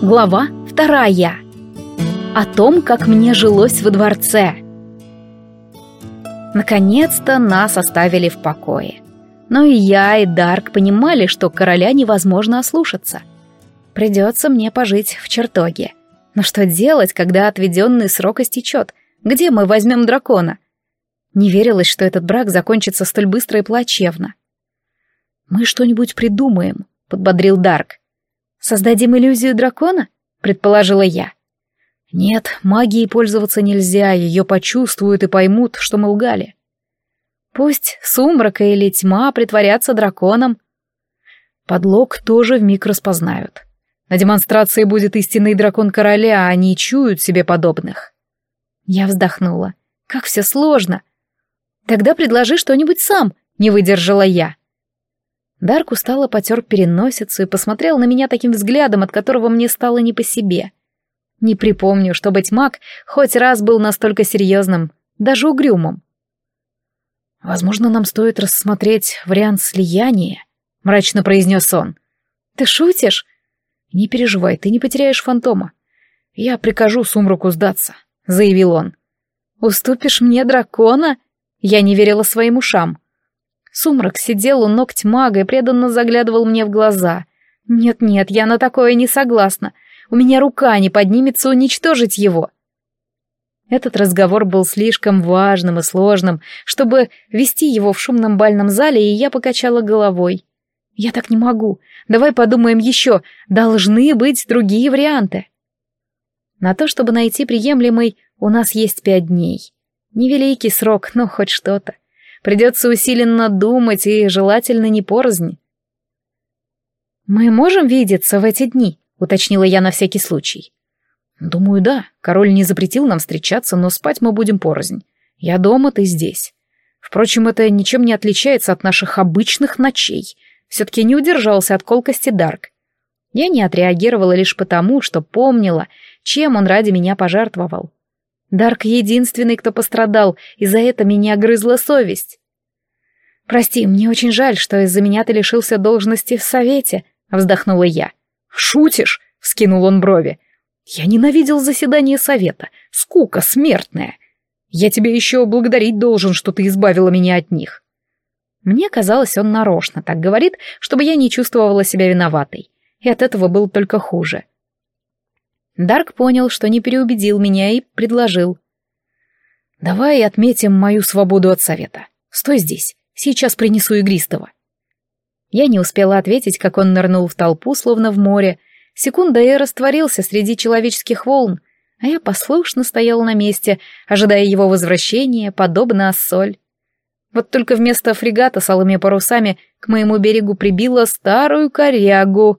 Глава 2. О том, как мне жилось во дворце. Наконец-то нас оставили в покое. Но и я, и Дарк понимали, что короля невозможно ослушаться. Придется мне пожить в чертоге. Но что делать, когда отведенный срок истечет? Где мы возьмем дракона? Не верилось, что этот брак закончится столь быстро и плачевно. «Мы что-нибудь придумаем», — подбодрил Дарк. «Создадим иллюзию дракона?» — предположила я. «Нет, магией пользоваться нельзя, ее почувствуют и поймут, что мы лгали. Пусть сумрак или тьма притворятся драконом. Подлог тоже вмиг распознают. На демонстрации будет истинный дракон короля, а они чуют себе подобных». Я вздохнула. «Как все сложно!» «Тогда предложи что-нибудь сам», — не выдержала я. Дарк устало потер переносицу и посмотрел на меня таким взглядом, от которого мне стало не по себе. Не припомню, чтобы тьмак хоть раз был настолько серьезным, даже угрюмым. «Возможно, нам стоит рассмотреть вариант слияния», — мрачно произнес он. «Ты шутишь?» «Не переживай, ты не потеряешь фантома. Я прикажу сумраку сдаться», — заявил он. «Уступишь мне дракона?» Я не верила своим ушам. Сумрак сидел у ног тьмага и преданно заглядывал мне в глаза. «Нет-нет, я на такое не согласна. У меня рука не поднимется уничтожить его». Этот разговор был слишком важным и сложным, чтобы вести его в шумном бальном зале, и я покачала головой. «Я так не могу. Давай подумаем еще. Должны быть другие варианты». На то, чтобы найти приемлемый, у нас есть 5 дней. Невеликий срок, но хоть что-то. Придется усиленно думать и желательно не порознь. «Мы можем видеться в эти дни?» — уточнила я на всякий случай. «Думаю, да. Король не запретил нам встречаться, но спать мы будем порознь. Я дома, ты здесь. Впрочем, это ничем не отличается от наших обычных ночей». Все-таки не удержался от колкости Дарк. Я не отреагировала лишь потому, что помнила, чем он ради меня пожертвовал. Дарк единственный, кто пострадал, и за это меня грызла совесть. «Прости, мне очень жаль, что из-за меня ты лишился должности в совете», — вздохнула я. «Шутишь?» — вскинул он брови. «Я ненавидел заседание совета. Скука смертная. Я тебе еще благодарить должен, что ты избавила меня от них». Мне казалось, он нарочно так говорит, чтобы я не чувствовала себя виноватой, и от этого было только хуже. Дарк понял, что не переубедил меня, и предложил. «Давай отметим мою свободу от совета. Стой здесь, сейчас принесу игристого». Я не успела ответить, как он нырнул в толпу, словно в море. Секунда, и растворился среди человеческих волн, а я послушно стояла на месте, ожидая его возвращения, подобно Ассоль. Вот только вместо фрегата с алыми парусами к моему берегу прибила старую корягу.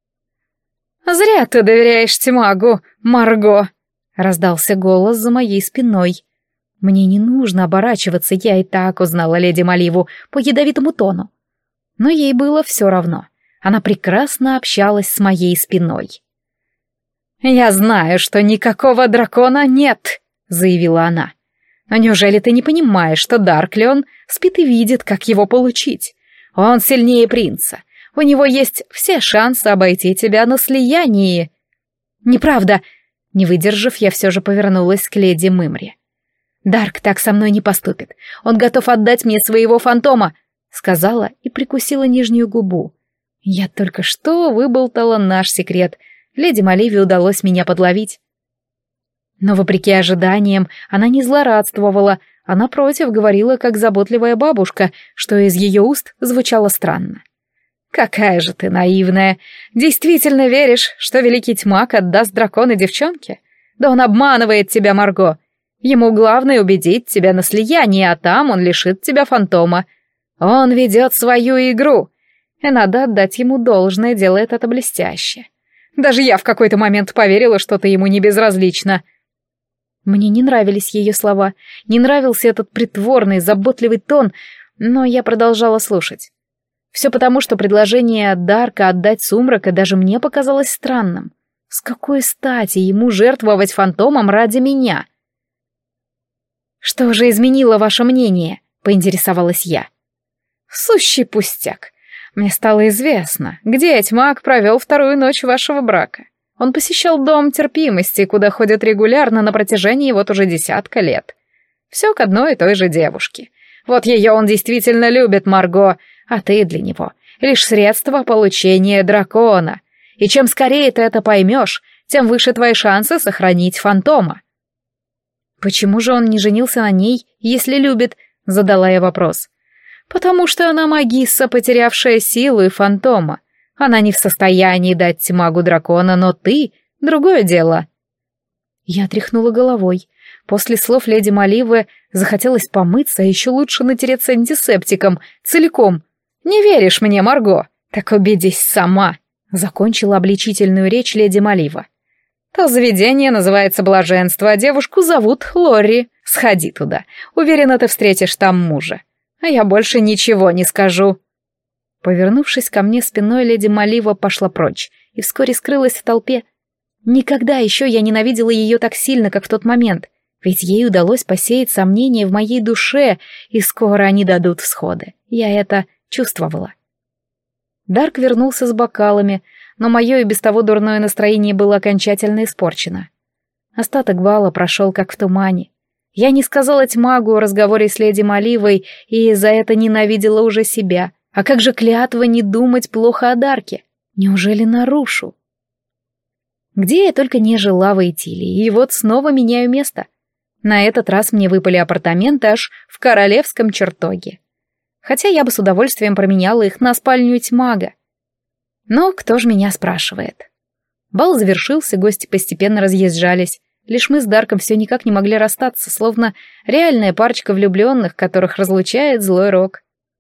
«Зря ты доверяешь тьмагу, Марго!» — раздался голос за моей спиной. Мне не нужно оборачиваться, я и так узнала леди Маливу по ядовитому тону. Но ей было все равно. Она прекрасно общалась с моей спиной. «Я знаю, что никакого дракона нет», — заявила она. «Но неужели ты не понимаешь, что Дарклион спит и видит, как его получить? Он сильнее принца. У него есть все шансы обойти тебя на слиянии». «Неправда!» Не выдержав, я все же повернулась к леди Мымре. «Дарк так со мной не поступит. Он готов отдать мне своего фантома», — сказала и прикусила нижнюю губу. Я только что выболтала наш секрет. Леди Маливе удалось меня подловить. Но, вопреки ожиданиям, она не злорадствовала, а напротив говорила, как заботливая бабушка, что из ее уст звучало странно. «Какая же ты наивная! Действительно веришь, что великий тьмак отдаст дракона девчонке? Да он обманывает тебя, Марго. Ему главное убедить тебя на слияние, а там он лишит тебя фантома. Он ведет свою игру, и надо отдать ему должное, делает это блестяще. Даже я в какой-то момент поверила, что ты ему не безразлична». Мне не нравились ее слова, не нравился этот притворный, заботливый тон, но я продолжала слушать. Все потому, что предложение Дарка отдать сумрака даже мне показалось странным. С какой стати ему жертвовать фантомом ради меня? «Что же изменило ваше мнение?» — поинтересовалась я. «Сущий пустяк. Мне стало известно, где тьмак провел вторую ночь вашего брака. Он посещал дом терпимости, куда ходит регулярно на протяжении вот уже 10 лет. Все к одной и той же девушке. Вот ее он действительно любит, Марго, а ты для него лишь средство получения дракона. И чем скорее ты это поймешь, тем выше твои шансы сохранить фантома. «Почему же он не женился на ней, если любит?» — задала я вопрос. «Потому что она магисса, потерявшая силу и фантома. Она не в состоянии дать магу дракона, но ты — другое дело». Я тряхнула головой. После слов леди Маливы захотелось помыться, а еще лучше натереться антисептиком, целиком. «Не веришь мне, Марго? Так убедись сама», — закончила обличительную речь леди Малива. «То заведение называется Блаженство, а девушку зовут Лорри. Сходи туда. Уверена, ты встретишь там мужа. А я больше ничего не скажу». Повернувшись ко мне спиной, леди Малива пошла прочь и вскоре скрылась в толпе. Никогда еще я ненавидела ее так сильно, как в тот момент, ведь ей удалось посеять сомнения в моей душе, и скоро они дадут всходы. Я это чувствовала. Дарк вернулся с бокалами, но мое и без того дурное настроение было окончательно испорчено. Остаток бала прошел как в тумане. Я не сказала тьмагу о разговоре с леди Маливой и за это ненавидела уже себя. А как же клятва не думать плохо о Дарке? Неужели нарушу? Где я только не жила в Эйтилии, и вот снова меняю место. На этот раз мне выпали апартаменты аж в королевском чертоге. Хотя я бы с удовольствием променяла их на спальню тьмага. Но кто ж меня спрашивает? Бал завершился, гости постепенно разъезжались. Лишь мы с Дарком все никак не могли расстаться, словно реальная парочка влюбленных, которых разлучает злой рок.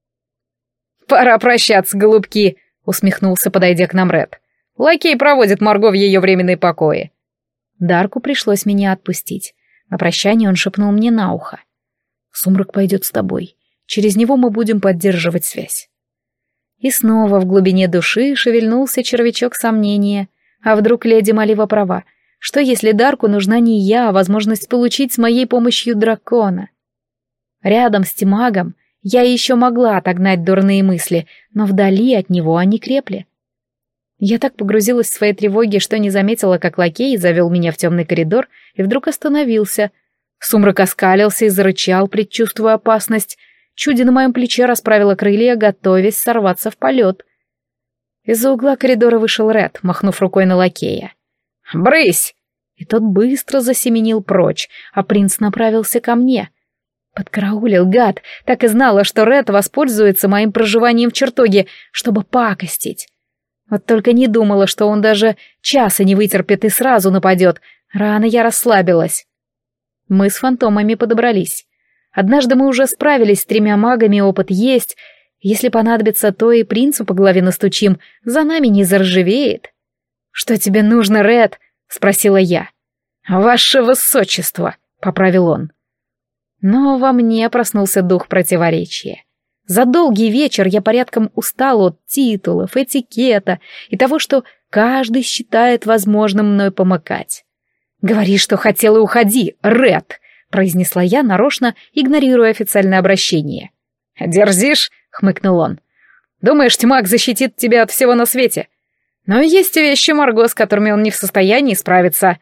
«Пора прощаться, голубки», — усмехнулся, подойдя к нам Ред. «Лакей проводит Марго в ее временные покои». Дарку пришлось меня отпустить. На прощание он шепнул мне на ухо. «Сумрак пойдет с тобой. Через него мы будем поддерживать связь». И снова в глубине души шевельнулся червячок сомнения. А вдруг леди Малива права? Что если Дарку нужна не я, а возможность получить с моей помощью дракона? Рядом с Тимагом я еще могла отогнать дурные мысли, но вдали от него они крепли. Я так погрузилась в свои тревоги, что не заметила, как лакей завел меня в темный коридор и вдруг остановился. Сумрак оскалился и зарычал, предчувствуя опасность. Чудо на моем плече расправило крылья, готовясь сорваться в полет. Из-за угла коридора вышел Ред, махнув рукой на лакея. «Брысь!» И тот быстро засеменил прочь, а принц направился ко мне. Подкараулил, гад, так и знала, что Ред воспользуется моим проживанием в чертоге, чтобы пакостить. Вот только не думала, что он даже часа не вытерпит и сразу нападет. Рано я расслабилась. Мы с фантомами подобрались. Однажды мы уже справились с 3 магами, опыт есть. Если понадобится, то и принцу по голове настучим, за нами не заржавеет. «Что тебе нужно, Ред?» — спросила я. «Ваше высочество», — поправил он. Но во мне проснулся дух противоречия. За долгий вечер я порядком устала от титулов, этикета и того, что каждый считает возможным мной помыкать. «Говори, что хотел, и уходи, Ред», — произнесла я, нарочно игнорируя официальное обращение. «Дерзишь?» — хмыкнул он. «Думаешь, тьмак защитит тебя от всего на свете? Но есть вещи, Марго, с которыми он не в состоянии справиться».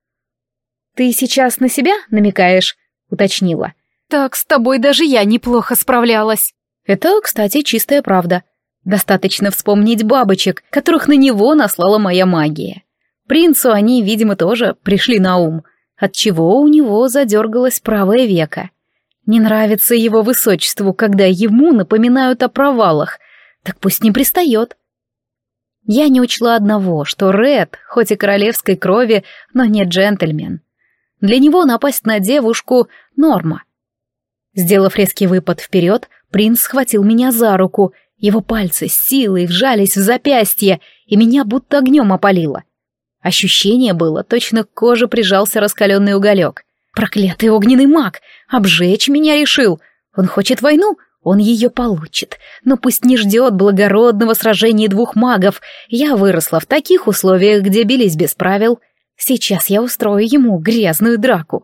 «Ты сейчас на себя намекаешь?» — уточнила. «Так с тобой даже я неплохо справлялась». Это, кстати, чистая правда. Достаточно вспомнить бабочек, которых на него наслала моя магия. Принцу они, видимо, тоже пришли на ум, отчего у него задергалось правое веко. Не нравится его высочеству, когда ему напоминают о провалах, так пусть не пристает. Я не учла одного, что Ред, хоть и королевской крови, но не джентльмен. Для него напасть на девушку — норма. Сделав резкий выпад вперед, принц схватил меня за руку, его пальцы с силой вжались в запястье, и меня будто огнем опалило. Ощущение было, точно к коже прижался раскаленный уголек. Проклятый огненный маг! Обжечь меня решил! Он хочет войну? Он ее получит. Но пусть не ждет благородного сражения 2 магов. Я выросла в таких условиях, где бились без правил. Сейчас я устрою ему грязную драку.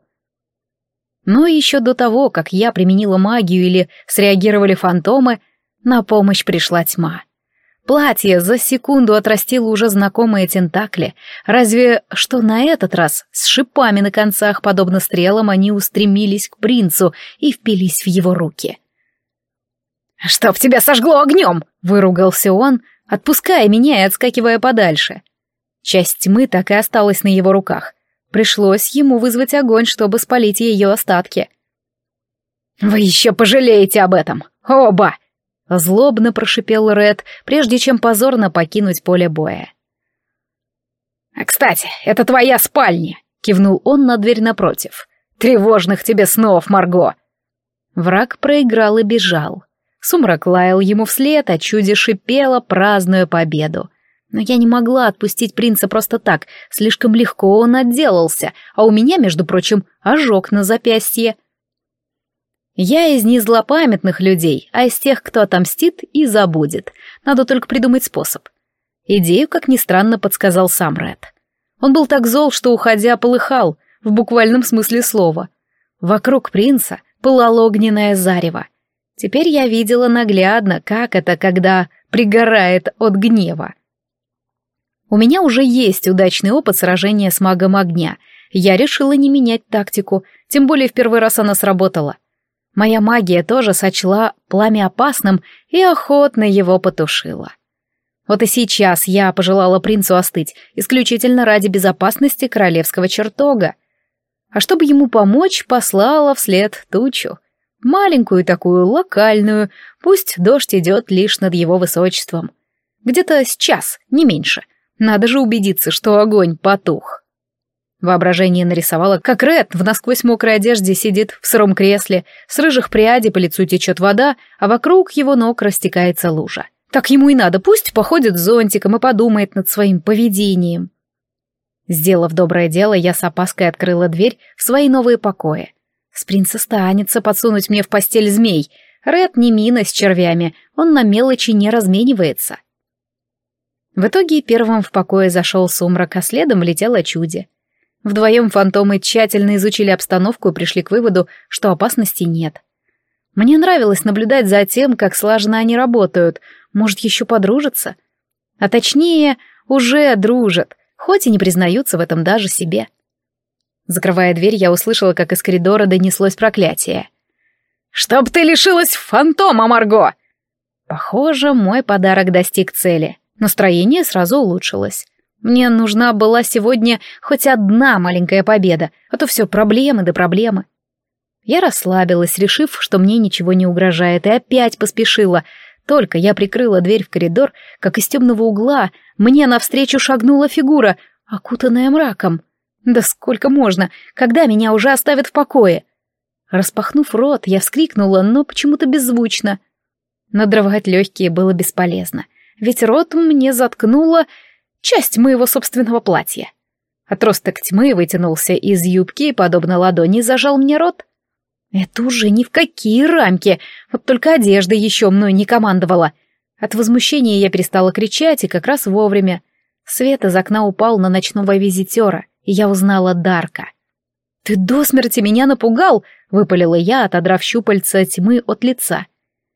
Но еще до того, как я применила магию или среагировали фантомы, на помощь пришла тьма. Платье за секунду отрастило уже знакомые тентакли, разве что на этот раз с шипами на концах, подобно стрелам, они устремились к принцу и впились в его руки. «Чтоб тебя сожгло огнем!» — выругался он, отпуская меня и отскакивая подальше. Часть тьмы так и осталась на его руках. Пришлось ему вызвать огонь, чтобы спалить ее остатки. «Вы еще пожалеете об этом! Оба!» — злобно прошипел Ред, прежде чем позорно покинуть поле боя. «Кстати, это твоя спальня!» — кивнул он на дверь напротив. «Тревожных тебе снов, Марго!» Враг проиграл и бежал. Сумрак лаял ему вслед, а чудо шипело, празднуя победу. Но я не могла отпустить принца просто так, слишком легко он отделался, а у меня, между прочим, ожог на запястье. Я из не злопамятных людей, а из тех, кто отомстит и забудет. Надо только придумать способ. Идею, как ни странно, подсказал сам Ред. Он был так зол, что, уходя, полыхал, в буквальном смысле слова. Вокруг принца пылало огненное зарево. Теперь я видела наглядно, как это, когда пригорает от гнева. У меня уже есть удачный опыт сражения с магом огня. Я решила не менять тактику, тем более в первый раз она сработала. Моя магия тоже сочла пламя опасным и охотно его потушила. Вот и сейчас я пожелала принцу остыть, исключительно ради безопасности королевского чертога. А чтобы ему помочь, послала вслед тучу. Маленькую такую, локальную, пусть дождь идет лишь над его высочеством. Где-то с час, не меньше. Надо же убедиться, что огонь потух. Воображение нарисовало, как Ред в насквозь мокрой одежде сидит в сыром кресле, с рыжих прядей по лицу течет вода, а вокруг его ног растекается лужа. Так ему и надо, пусть походит с зонтиком и подумает над своим поведением. Сделав доброе дело, я с опаской открыла дверь в свои новые покои. С принца станется подсунуть мне в постель змей. Ред не мина с червями, он на мелочи не разменивается. В итоге первым в покое зашел Сумрак, а следом влетело чудо. Вдвоем фантомы тщательно изучили обстановку и пришли к выводу, что опасности нет. Мне нравилось наблюдать за тем, как слаженно они работают, может, еще подружатся. А точнее, уже дружат, хоть и не признаются в этом даже себе. Закрывая дверь, я услышала, как из коридора донеслось проклятие. «Чтоб ты лишилась фантома, Марго!» Похоже, мой подарок достиг цели. Настроение сразу улучшилось. Мне нужна была сегодня хоть одна маленькая победа, а то все проблемы да проблемы. Я расслабилась, решив, что мне ничего не угрожает, и опять поспешила. Только я прикрыла дверь в коридор, как из темного угла мне навстречу шагнула фигура, окутанная мраком. Да сколько можно, когда меня уже оставят в покое? Распахнув рот, я вскрикнула, но почему-то беззвучно. Надрывать легкие было бесполезно, ведь рот мне заткнула часть моего собственного платья. Отросток тьмы вытянулся из юбки и, подобно ладони, зажал мне рот. Это уже ни в какие рамки, вот только одежда еще мной не командовала. От возмущения я перестала кричать, и как раз вовремя. Свет из окна упал на ночного визитера, и я узнала Дарка. «Ты до смерти меня напугал!» — выпалила я, отодрав щупальца тьмы от лица.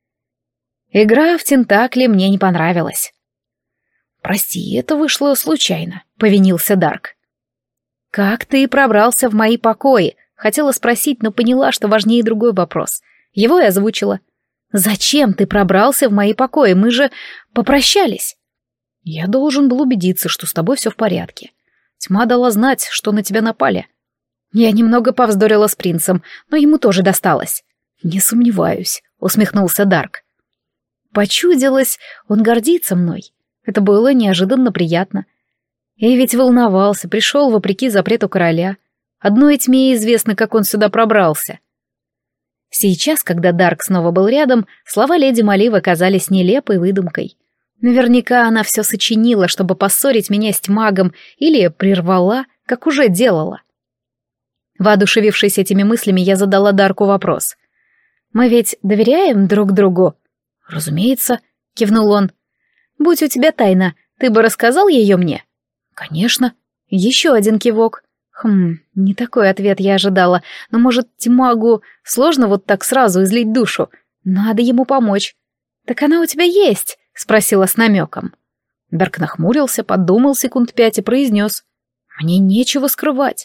Игра в тентакли мне не понравилась. «Прости, это вышло случайно», — повинился Дарк. «Как ты пробрался в мои покои?» — хотела спросить, но поняла, что важнее другой вопрос. Его я озвучила. «Зачем ты пробрался в мои покои? Мы же попрощались». «Я должен был убедиться, что с тобой все в порядке. Тьма дала знать, что на тебя напали». Я немного повздорила с принцем, но ему тоже досталось. «Не сомневаюсь», — усмехнулся Дарк. Почудилось, он гордится мной. Это было неожиданно приятно. И ведь волновался, пришел вопреки запрету короля. Одной тьме известно, как он сюда пробрался. Сейчас, когда Дарк снова был рядом, слова леди Маливы казались нелепой выдумкой. Наверняка она все сочинила, чтобы поссорить меня с тьмагом, или прервала, как уже делала. Воодушевившись этими мыслями, я задала Дарку вопрос. «Мы ведь доверяем друг другу?» «Разумеется», — кивнул он. «Будь у тебя тайна, ты бы рассказал ее мне?» «Конечно». Еще один кивок. Не такой ответ я ожидала, но, может, тьмагу сложно вот так сразу излить душу? Надо ему помочь. «Так она у тебя есть», — спросила с намеком. Дарк нахмурился, подумал секунд 5 и произнес: «Мне нечего скрывать».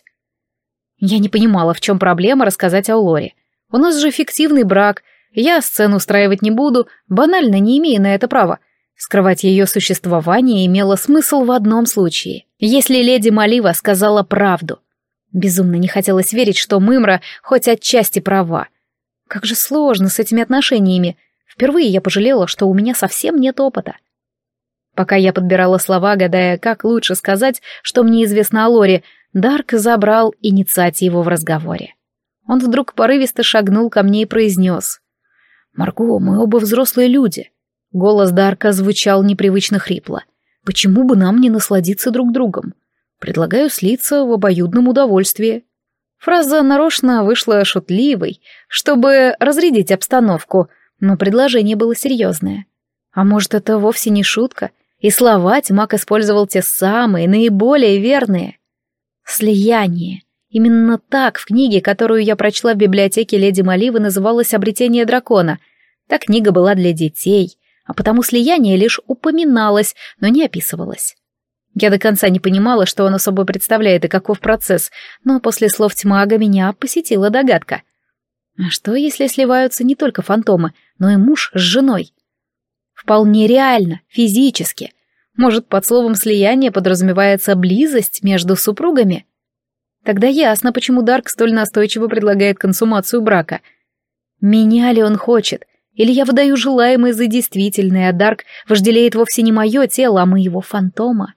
Я не понимала, в чем проблема рассказать Аулоре. У нас же фиктивный брак, я сцену устраивать не буду, банально не имея на это права. Скрывать ее существование имело смысл в одном случае, если леди Малива сказала правду. Безумно не хотелось верить, что Мымра хоть отчасти права. Как же сложно с этими отношениями. Впервые я пожалела, что у меня совсем нет опыта. Пока я подбирала слова, гадая, как лучше сказать, что мне известно о Лоре, Дарк забрал инициативу в разговоре. Он вдруг порывисто шагнул ко мне и произнес: «Марго, мы оба взрослые люди». Голос Дарка звучал непривычно хрипло. «Почему бы нам не насладиться друг другом? Предлагаю слиться в обоюдном удовольствии». Фраза нарочно вышла шутливой, чтобы разрядить обстановку, но предложение было серьезное. А может, это вовсе не шутка, и слова Тьмак использовал те самые, наиболее верные. Слияние. Именно так в книге, которую я прочла в библиотеке леди Маливы, называлось «Обретение дракона». Та книга была для детей, а потому слияние лишь упоминалось, но не описывалось. Я до конца не понимала, что оно собой представляет и каков процесс, но после слов Тьмага меня посетила догадка. А что, если сливаются не только фантомы, но и муж с женой? Вполне реально, физически. Может, под словом «слияние» подразумевается близость между супругами? Тогда ясно, почему Дарк столь настойчиво предлагает консумацию брака. Меня ли он хочет? Или я выдаю желаемое за действительное, а Дарк вожделеет вовсе не мое тело, а моего фантома?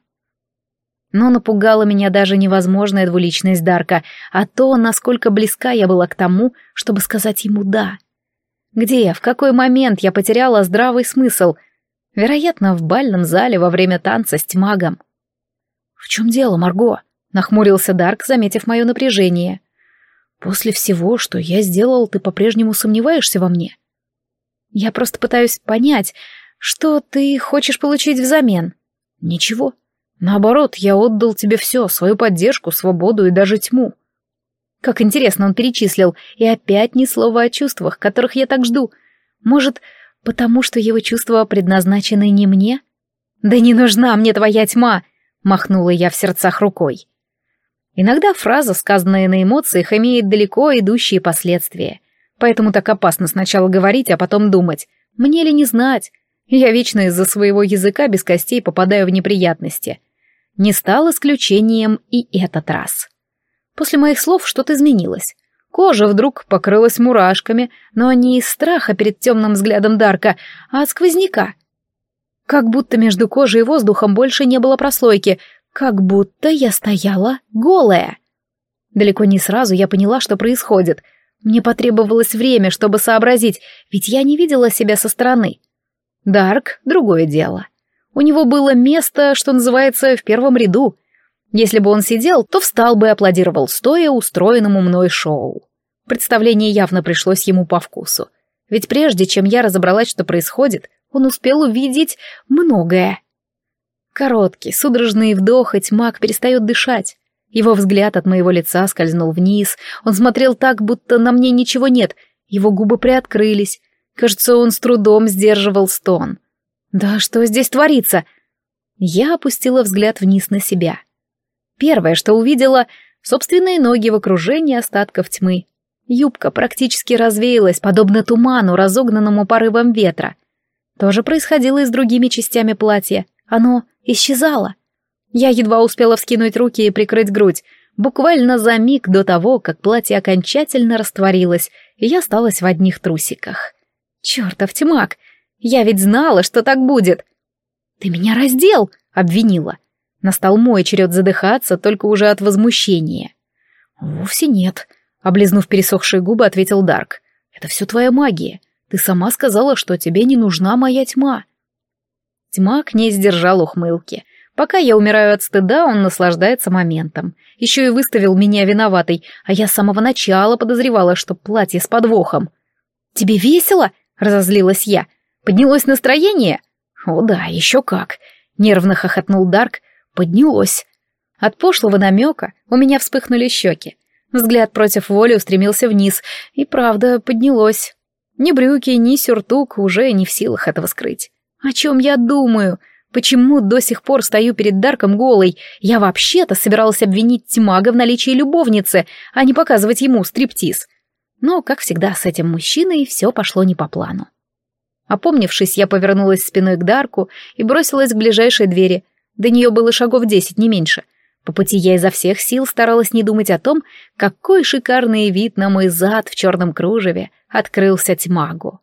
Но напугала меня даже невозможная двуличность Дарка, а то, насколько близка я была к тому, чтобы сказать ему «да». Где, в какой момент я потеряла здравый смысл? Вероятно, в бальном зале во время танца с Тьмагом. «В чем дело, Марго?» — нахмурился Дарк, заметив мое напряжение. «После всего, что я сделал, ты по-прежнему сомневаешься во мне?» «Я просто пытаюсь понять, что ты хочешь получить взамен». «Ничего. Наоборот, я отдал тебе все, свою поддержку, свободу и даже тьму». Как интересно он перечислил, и опять ни слова о чувствах, которых я так жду. Может, потому что его чувства предназначены не мне? «Да не нужна мне твоя тьма!» — махнула я в сердцах рукой. Иногда фраза, сказанная на эмоциях, имеет далеко идущие последствия. Поэтому так опасно сначала говорить, а потом думать. Мне ли не знать? Я вечно из-за своего языка без костей попадаю в неприятности. Не стал исключением и этот раз. После моих слов что-то изменилось. Кожа вдруг покрылась мурашками, но не из страха перед темным взглядом Дарка, а от сквозняка. Как будто между кожей и воздухом больше не было прослойки, как будто я стояла голая. Далеко не сразу я поняла, что происходит. Мне потребовалось время, чтобы сообразить, ведь я не видела себя со стороны. Дарк — другое дело. У него было место, что называется, в первом ряду. Если бы он сидел, то встал бы и аплодировал стоя устроенному мной шоу. Представление явно пришлось ему по вкусу. Ведь прежде чем я разобралась, что происходит, он успел увидеть многое. Короткий, судорожный вдох, и Тьмак перестает дышать. Его взгляд от моего лица скользнул вниз. Он смотрел так, будто на мне ничего нет. Его губы приоткрылись. Кажется, он с трудом сдерживал стон. «Да что здесь творится?» Я опустила взгляд вниз на себя. Первое, что увидела — собственные ноги в окружении остатков тьмы. Юбка практически развеялась, подобно туману, разогнанному порывом ветра. То же происходило и с другими частями платья. Оно исчезало. Я едва успела вскинуть руки и прикрыть грудь, буквально за миг до того, как платье окончательно растворилось, и я осталась в одних трусиках. Чёртов Тьмак! Я ведь знала, что так будет! «Ты меня раздел!» — обвинила. Настал мой черед задыхаться, только уже от возмущения. «Вовсе нет», — облизнув пересохшие губы, ответил Дарк. «Это все твоя магия. Ты сама сказала, что тебе не нужна моя тьма». Тьмак не сдержал ухмылки. Пока я умираю от стыда, он наслаждается моментом. Еще и выставил меня виноватой, а я с самого начала подозревала, что платье с подвохом. «Тебе весело?» — разозлилась я. «Поднялось настроение?» «О да, еще как!» — нервно хохотнул Дарк. «Поднялось». От пошлого намека у меня вспыхнули щеки. Взгляд против воли устремился вниз, и правда поднялось. Ни брюки, ни сюртук уже не в силах этого скрыть. О чем я думаю? Почему до сих пор стою перед Дарком голой? Я вообще-то собиралась обвинить Тьмага в наличии любовницы, а не показывать ему стриптиз. Но, как всегда, с этим мужчиной все пошло не по плану. Опомнившись, я повернулась спиной к Дарку и бросилась к ближайшей двери. До нее было шагов 10, не меньше. По пути я изо всех сил старалась не думать о том, какой шикарный вид на мой зад в черном кружеве открылся Тьмагу.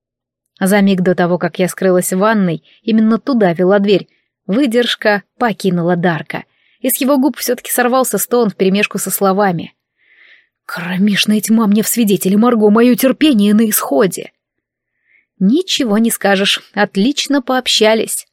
За миг до того, как я скрылась в ванной, именно туда вела дверь, выдержка покинула Дарка, и с его губ все-таки сорвался стон вперемешку со словами. «Кромешная тьма мне в свидетели, Марго, мое терпение на исходе!» Ничего не скажешь, отлично пообщались.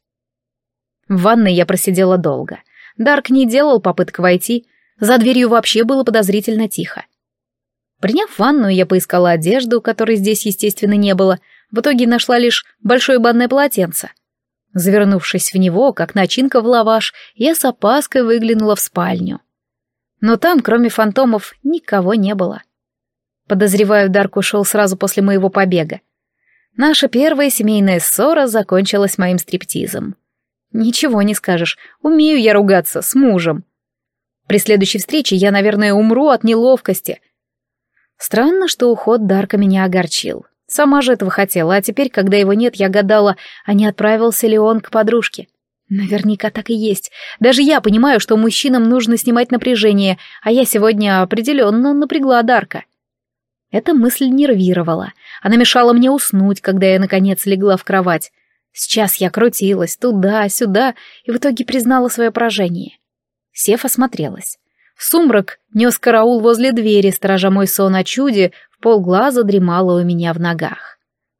В ванной я просидела долго. Дарк не делал попыток войти, за дверью вообще было подозрительно тихо. Приняв ванную, я поискала одежду, которой здесь, естественно, не было, в итоге нашла лишь большое банное полотенце. Завернувшись в него, как начинка в лаваш, я с опаской выглянула в спальню. Но там, кроме фантомов, никого не было. Подозреваю, Дарк ушел сразу после моего побега. Наша первая семейная ссора закончилась моим стриптизом. Ничего не скажешь, умею я ругаться с мужем. При следующей встрече я, наверное, умру от неловкости. Странно, что уход Дарка меня огорчил. Сама же этого хотела, а теперь, когда его нет, я гадала, а не отправился ли он к подружке. Наверняка так и есть. Даже я понимаю, что мужчинам нужно снимать напряжение, а я сегодня определенно напрягла Дарка. Эта мысль нервировала. Она мешала мне уснуть, когда я, наконец, легла в кровать. Сейчас я крутилась туда-сюда и в итоге признала свое поражение. Сев, осмотрелась. Сумрак нес караул возле двери, сторожа мой сон, а Чуди в полглаза дремала у меня в ногах.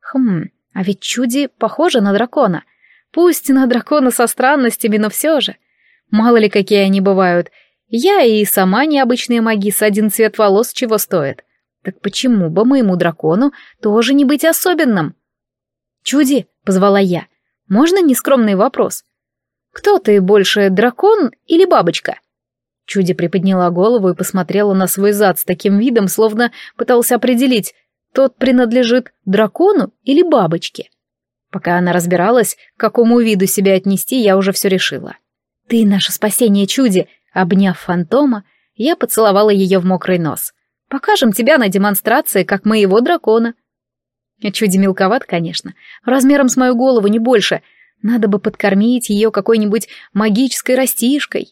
А ведь Чуди похожа на дракона. Пусть на дракона со странностями, но все же. Мало ли какие они бывают. Я и сама необычная магиса, один цвет волос чего стоит. Так почему бы моему дракону тоже не быть особенным? «Чуди», — позвала я, — «можно нескромный вопрос? Кто ты больше, дракон или бабочка?» Чуди приподняла голову и посмотрела на свой зад с таким видом, словно пытался определить, тот принадлежит дракону или бабочке. Пока она разбиралась, к какому виду себя отнести, я уже все решила. «Ты наше спасение, Чуди!» Обняв фантома, я поцеловала ее в мокрый нос. «Покажем тебя на демонстрации, как моего дракона». Чуди мелковат, конечно, размером с мою голову, не больше. Надо бы подкормить ее какой-нибудь магической растишкой.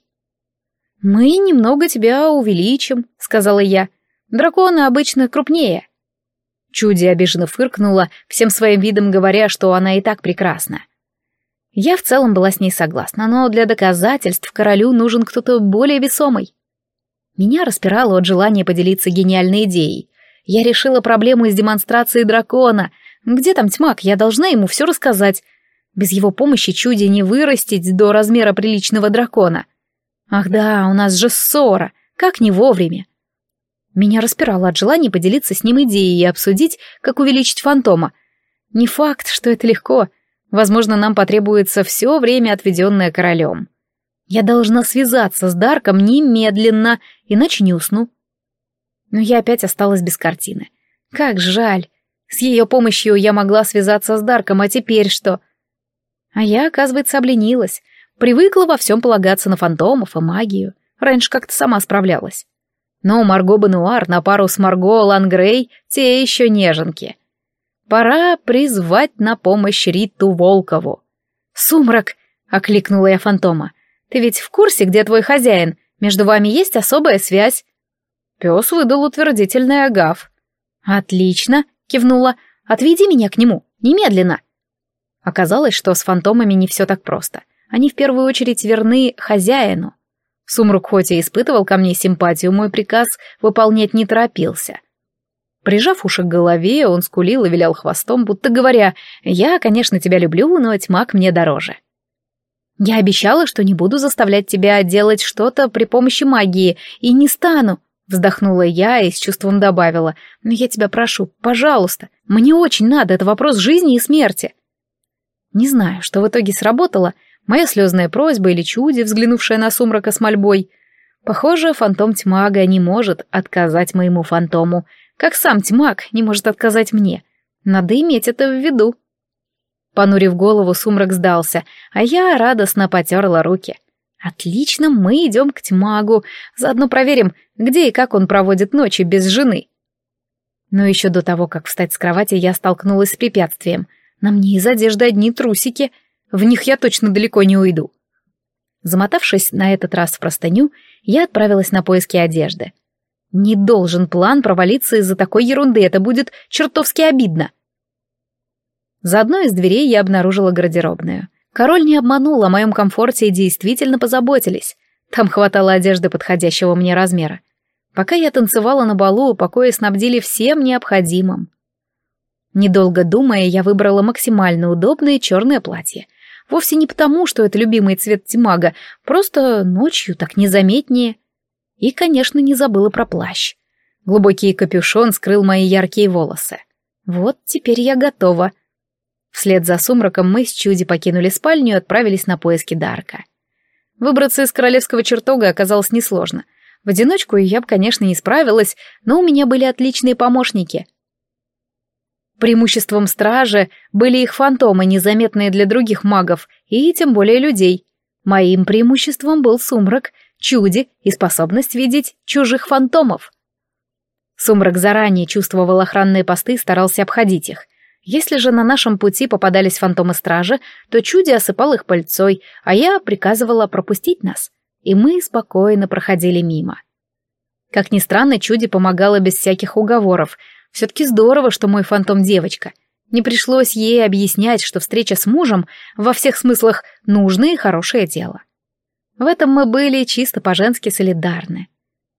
«Мы немного тебя увеличим», — сказала я. «Драконы обычно крупнее». Чуди обиженно фыркнула, всем своим видом говоря, что она и так прекрасна. Я в целом была с ней согласна, но для доказательств королю нужен кто-то более весомый. Меня распирало от желания поделиться гениальной идеей. Я решила проблему из демонстрации дракона. Где там Тьмак? Я должна ему все рассказать. Без его помощи Чуди не вырастить до размера приличного дракона. Ах да, у нас же ссора. Как не вовремя. Меня распирало от желания поделиться с ним идеей и обсудить, как увеличить фантома. Не факт, что это легко. Возможно, нам потребуется все время, отведенное королем. Я должна связаться с Дарком немедленно, иначе не усну. Но я опять осталась без картины. Как жаль. С ее помощью я могла связаться с Дарком, а теперь что? А я, оказывается, обленилась. Привыкла во всем полагаться на фантомов и магию. Раньше как-то сама справлялась. Но Марго Бенуар на пару с Марго Лангрей те еще неженки. Пора призвать на помощь Риту Волкову. «Сумрак!» — окликнула я фантома. «Ты ведь в курсе, где твой хозяин? Между вами есть особая связь?» Пес выдал утвердительный агав. «Отлично!» — кивнула. «Отведи меня к нему, немедленно!» Оказалось, что с фантомами не все так просто. Они в первую очередь верны хозяину. Сумрак хоть и испытывал ко мне симпатию, мой приказ выполнять не торопился. Прижав уши к голове, он скулил и вилял хвостом, будто говоря: «Я, конечно, тебя люблю, но Тьмак мне дороже». «Я обещала, что не буду заставлять тебя делать что-то при помощи магии, и не стану», — вздохнула я и с чувством добавила: «но я тебя прошу, пожалуйста, мне очень надо, это вопрос жизни и смерти». Не знаю, что в итоге сработало, моя слезная просьба или Чуди, взглянувшая на Сумрака с мольбой. Похоже, фантом Тьмага не может отказать моему фантому, как сам Тьмак не может отказать мне. Надо иметь это в виду. Понурив голову, сумрак сдался, а я радостно потерла руки. Отлично, мы идем к тьмагу, заодно проверим, где и как он проводит ночи без жены. Но еще до того, как встать с кровати, я столкнулась с препятствием. На мне из одежды одни трусики, в них я точно далеко не уйду. Замотавшись на этот раз в простыню, я отправилась на поиски одежды. Не должен план провалиться из-за такой ерунды, это будет чертовски обидно. За одной из дверей я обнаружила гардеробную. Король не обманул, о моем комфорте и действительно позаботились. Там хватало одежды подходящего мне размера. Пока я танцевала на балу, покои снабдили всем необходимым. Недолго думая, я выбрала максимально удобное черное платье. Вовсе не потому, что это любимый цвет тьмага, просто ночью так незаметнее. И, конечно, не забыла про плащ. Глубокий капюшон скрыл мои яркие волосы. Вот теперь я готова. Вслед за сумраком мы с Чуди покинули спальню и отправились на поиски Дарка. Выбраться из королевского чертога оказалось несложно. В одиночку я бы, конечно, не справилась, но у меня были отличные помощники. Преимуществом стражи были их фантомы, незаметные для других магов, и тем более людей. Моим преимуществом был сумрак, Чуди и способность видеть чужих фантомов. Сумрак заранее чувствовал охранные посты и старался обходить их. Если же на нашем пути попадались фантомы стражи, то Чуди осыпал их пыльцой, а я приказывала пропустить нас, и мы спокойно проходили мимо. Как ни странно, Чуди помогала без всяких уговоров. Все-таки здорово, что мой фантом девочка. Не пришлось ей объяснять, что встреча с мужем во всех смыслах нужное и хорошее дело. В этом мы были чисто по-женски солидарны.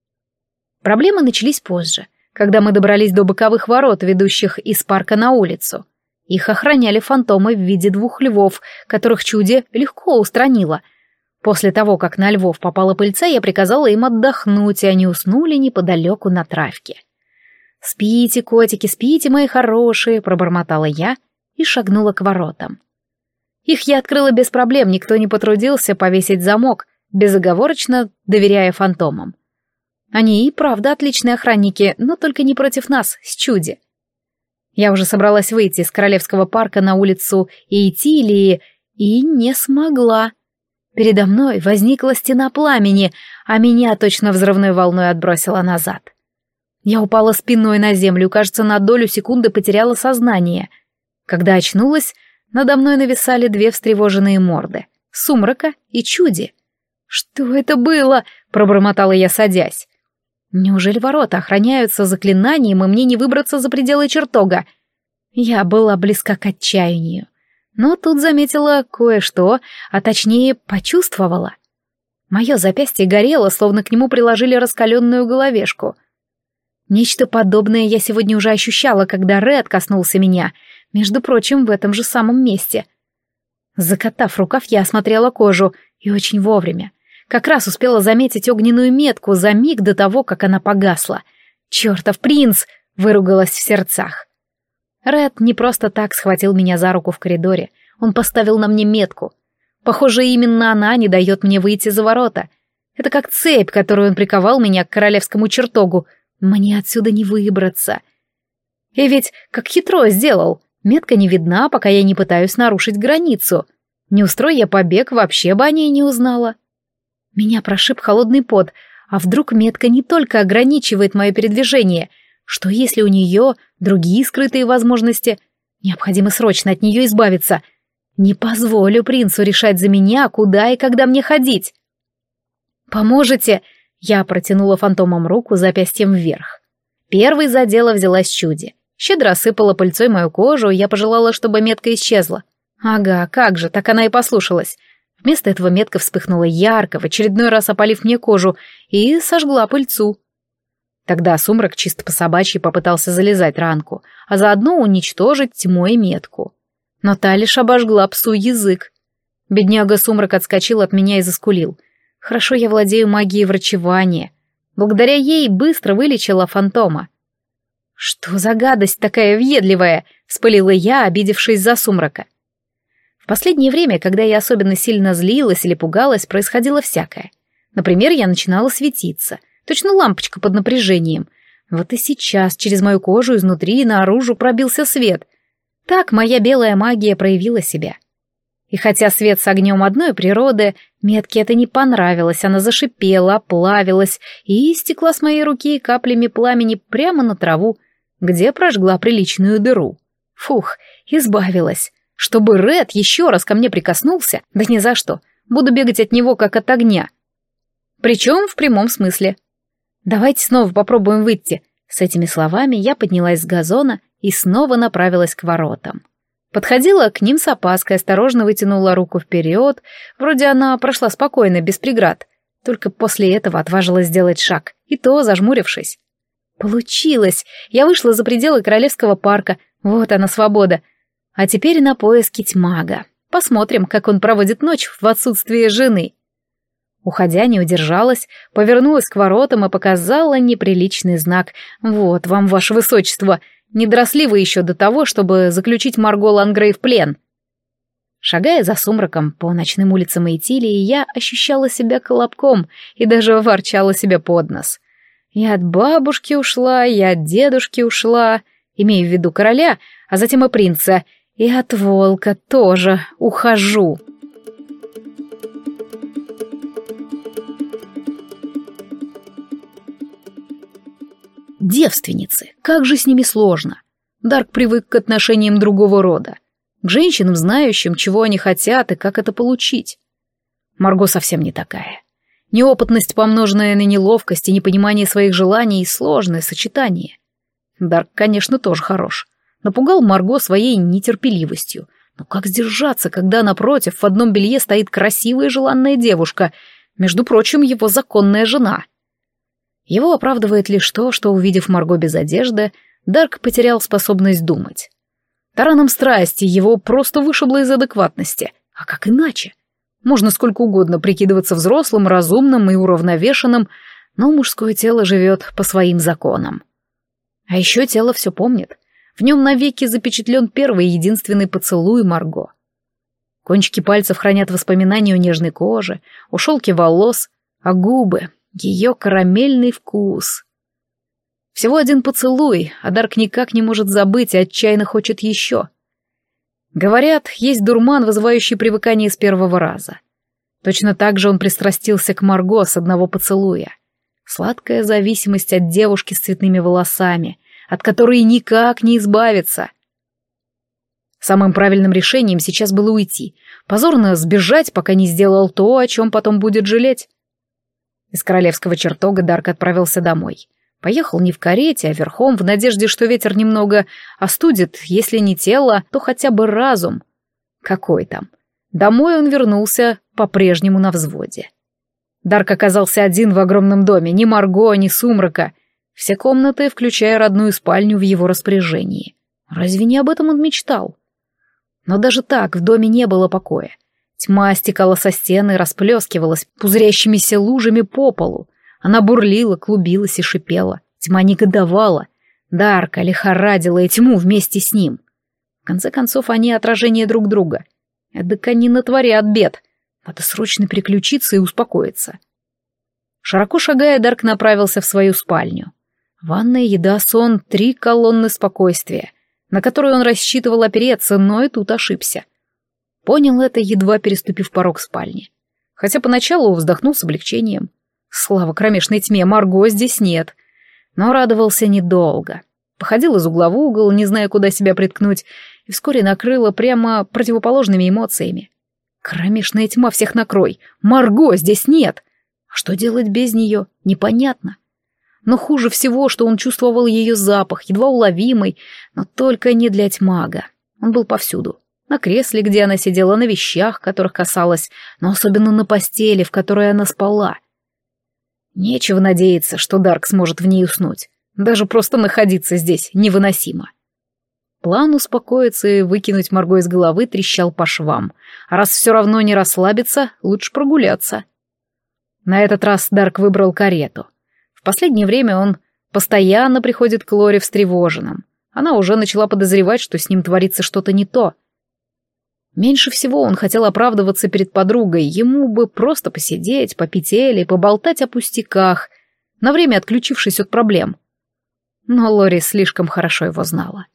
Проблемы начались позже, когда мы добрались до боковых ворот, ведущих из парка на улицу. Их охраняли фантомы в виде 2 львов, которых Чуди легко устранила. После того, как на львов попала пыльца, я приказала им отдохнуть, и они уснули неподалеку на травке. «Спите, котики, спите, мои хорошие», — пробормотала я и шагнула к воротам. Их я открыла без проблем, никто не потрудился повесить замок, безоговорочно доверяя фантомам. Они и правда отличные охранники, но только не против нас, с Чуди. Я уже собралась выйти из Королевского парка на улицу Эйтилии и не смогла. Передо мной возникла стена пламени, а меня точно взрывной волной отбросило назад. Я упала спиной на землю и, кажется, на долю секунды потеряла сознание. Когда очнулась, надо мной нависали 2 встревоженные морды — Сумрака и Чуди. «Что это было?» — пробормотала я, садясь. «Неужели ворота охраняются заклинанием, и мне не выбраться за пределы чертога?» Я была близка к отчаянию. Но тут заметила кое-что, а точнее почувствовала. Мое запястье горело, словно к нему приложили раскаленную головешку. Нечто подобное я сегодня уже ощущала, когда Ред коснулся меня, между прочим, в этом же самом месте. Закатав рукав, я осмотрела кожу, и очень вовремя. Как раз успела заметить огненную метку за миг до того, как она погасла. «Чертов принц!» — выругалась в сердцах. Ред не просто так схватил меня за руку в коридоре. Он поставил на мне метку. Похоже, именно она не дает мне выйти за ворота. Это как цепь, которую он приковал меня к королевскому чертогу. Мне отсюда не выбраться. И ведь как хитро сделал. Метка не видна, пока я не пытаюсь нарушить границу. Не устрой я побег, вообще бы о ней не узнала. Меня прошиб холодный пот. А вдруг метка не только ограничивает мое передвижение? Что если у нее другие скрытые возможности? Необходимо срочно от нее избавиться. Не позволю принцу решать за меня, куда и когда мне ходить. «Поможете?» Я протянула фантомом руку запястьем вверх. Первой за дело взялась Чуди. Щедро осыпала пыльцой мою кожу, и я пожелала, чтобы метка исчезла. Ага, как же, так она и послушалась. Вместо этого метка вспыхнула ярко, в очередной раз опалив мне кожу, и сожгла пыльцу. Тогда сумрак чисто по-собачьи попытался залезать ранку, а заодно уничтожить тьмой метку. Но та лишь обожгла псу язык. Бедняга сумрак отскочил от меня и заскулил. Хорошо я владею магией врачевания. Благодаря ей быстро вылечила фантома. «Что за гадость такая въедливая?» — вспылила я, обидевшись за сумрака. В последнее время, когда я особенно сильно злилась или пугалась, происходило всякое. Например, я начинала светиться, точно лампочка под напряжением. Вот и сейчас через мою кожу изнутри и наружу пробился свет. Так моя белая магия проявила себя. И хотя свет с огнем одной природы, метке это не понравилось, она зашипела, оплавилась и стекла с моей руки каплями пламени прямо на траву, где прожгла приличную дыру. Фух, избавилась. Чтобы Ред еще раз ко мне прикоснулся, да ни за что, буду бегать от него как от огня. Причем в прямом смысле. Давайте снова попробуем выйти. С этими словами я поднялась с газона и снова направилась к воротам. Подходила к ним с опаской, осторожно вытянула руку вперед, вроде она прошла спокойно, без преград. Только после этого отважилась сделать шаг, и то зажмурившись. Получилось! Я вышла за пределы Королевского парка, вот она свобода. А теперь на поиски тьмага. Посмотрим, как он проводит ночь в отсутствие жены. Уходя, не удержалась, повернулась к воротам и показала неприличный знак. «Вот вам, ваше высочество, не доросли вы еще до того, чтобы заключить Марго Лангрей в плен». Шагая за сумраком по ночным улицам Эйтилии, я ощущала себя колобком и даже ворчала себе под нос. Я от бабушки ушла, я от дедушки ушла, имею в виду короля, а затем и принца, и от волка тоже ухожу. Девственницы, как же с ними сложно. Дарк привык к отношениям другого рода, к женщинам, знающим, чего они хотят и как это получить. Марго совсем не такая. Неопытность, помноженная на неловкость и непонимание своих желаний, сложное сочетание. Дарк, конечно, тоже хорош. Напугал Марго своей нетерпеливостью. Но как сдержаться, когда напротив в одном белье стоит красивая и желанная девушка, между прочим, его законная жена? Его оправдывает лишь то, что, увидев Марго без одежды, Дарк потерял способность думать. Тараном страсти его просто вышибло из адекватности. А как иначе? Можно сколько угодно прикидываться взрослым, разумным и уравновешенным, но мужское тело живет по своим законам. А еще тело все помнит. В нем навеки запечатлен первый и единственный поцелуй Марго. Кончики пальцев хранят воспоминания о нежной коже, о шелке волос, а губы, ее карамельный вкус. Всего один поцелуй, а Дарк никак не может забыть и отчаянно хочет еще. Говорят, есть дурман, вызывающий привыкание с первого раза. Точно так же он пристрастился к Марго с одного поцелуя. Сладкая зависимость от девушки с цветными волосами, от которой никак не избавиться. Самым правильным решением сейчас было уйти, позорно сбежать, пока не сделал то, о чем потом будет жалеть. Из королевского чертога Дарк отправился домой. Поехал не в карете, а верхом, в надежде, что ветер немного остудит, если не тело, то хотя бы разум. Какой там? Домой он вернулся по-прежнему на взводе. Дарк оказался один в огромном доме, ни Марго, ни Сумрака. Все комнаты, включая родную спальню, в его распоряжении. Разве не об этом он мечтал? Но даже так в доме не было покоя. Тьма стекала со стены и расплескивалась пузырящимися лужами по полу. Она бурлила, клубилась и шипела. Тьма негодовала. Дарка лихорадила и тьму вместе с ним. В конце концов, они отражение друг друга. Эдак они натворят бед. Надо срочно переключиться и успокоиться. Широко шагая, Дарк направился в свою спальню. Ванная, еда, сон, 3 колонны спокойствия, на которые он рассчитывал опереться, но и тут ошибся. Понял это, едва переступив порог спальни. Хотя поначалу вздохнул с облегчением. Слава кромешной тьме, Марго здесь нет. Но радовался недолго. Походил из угла в угол, не зная, куда себя приткнуть, и вскоре накрыло прямо противоположными эмоциями. Кромешная тьма, всех накрой. Марго здесь нет. А что делать без нее, непонятно. Но хуже всего, что он чувствовал ее запах, едва уловимый, но только не для тьмага. Он был повсюду. На кресле, где она сидела, на вещах, которых касалась, но особенно на постели, в которой она спала. Нечего надеяться, что Дарк сможет в ней уснуть. Даже просто находиться здесь невыносимо. План успокоиться и выкинуть Марго из головы трещал по швам. А раз все равно не расслабиться, лучше прогуляться. На этот раз Дарк выбрал карету. В последнее время он постоянно приходит к Лоре встревоженным. Она уже начала подозревать, что с ним творится что-то не то. Меньше всего он хотел оправдываться перед подругой, ему бы просто посидеть, попить эли, поболтать о пустяках, на время отключившись от проблем. Но Лори слишком хорошо его знала.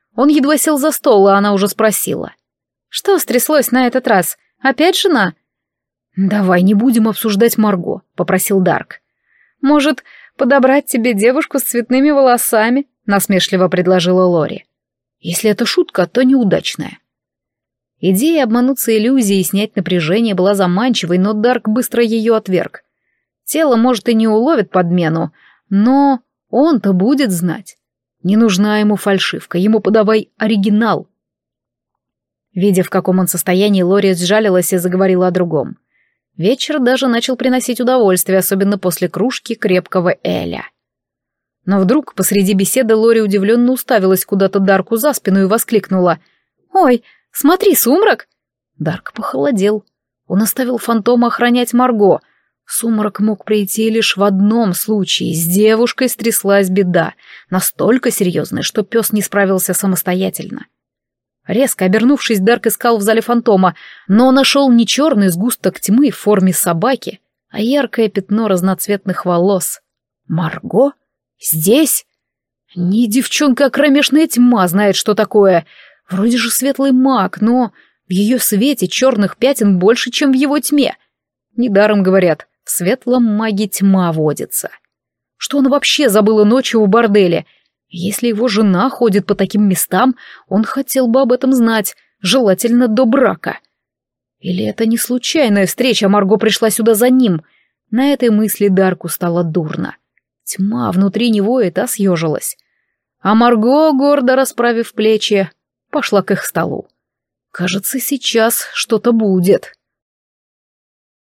Он едва сел за стол, а она уже спросила. «Что стряслось на этот раз? Опять жена?» «Давай не будем обсуждать Марго», — попросил Дарк. «Может, подобрать тебе девушку с цветными волосами?» — насмешливо предложила Лори. «Если это шутка, то неудачная». Идея обмануться иллюзией и снять напряжение была заманчивой, но Дарк быстро ее отверг. Тело, может, и не уловит подмену, но он-то будет знать. Не нужна ему фальшивка, ему подавай оригинал. Видя, в каком он состоянии, Лори сжалилась и заговорила о другом. Вечер даже начал приносить удовольствие, особенно после кружки крепкого эля. Но вдруг посреди беседы Лори удивленно уставилась куда-то Дарку за спину и воскликнула: «Ой, смотри, сумрак!» Дарк похолодел. Он оставил фантома охранять Марго. Сумрак мог прийти лишь в одном случае. С девушкой стряслась беда, настолько серьезная, что пес не справился самостоятельно. Резко обернувшись, Дарк искал в зале фантома, но нашел не черный сгусток тьмы в форме собаки, а яркое пятно разноцветных волос. Марго? Здесь? Не девчонка, а кромешная тьма знает, что такое. Вроде же светлый маг, но в ее свете черных пятен больше, чем в его тьме. Недаром говорят, в светлом маге тьма водится. Что он вообще забыла ночью в борделе? Если его жена ходит по таким местам, он хотел бы об этом знать, желательно до брака. Или это не случайная встреча, а Марго пришла сюда за ним? На этой мысли Дарку стало дурно. Тьма внутри него и та съежилась. А Марго, гордо расправив плечи, пошла к их столу. Кажется, сейчас что-то будет.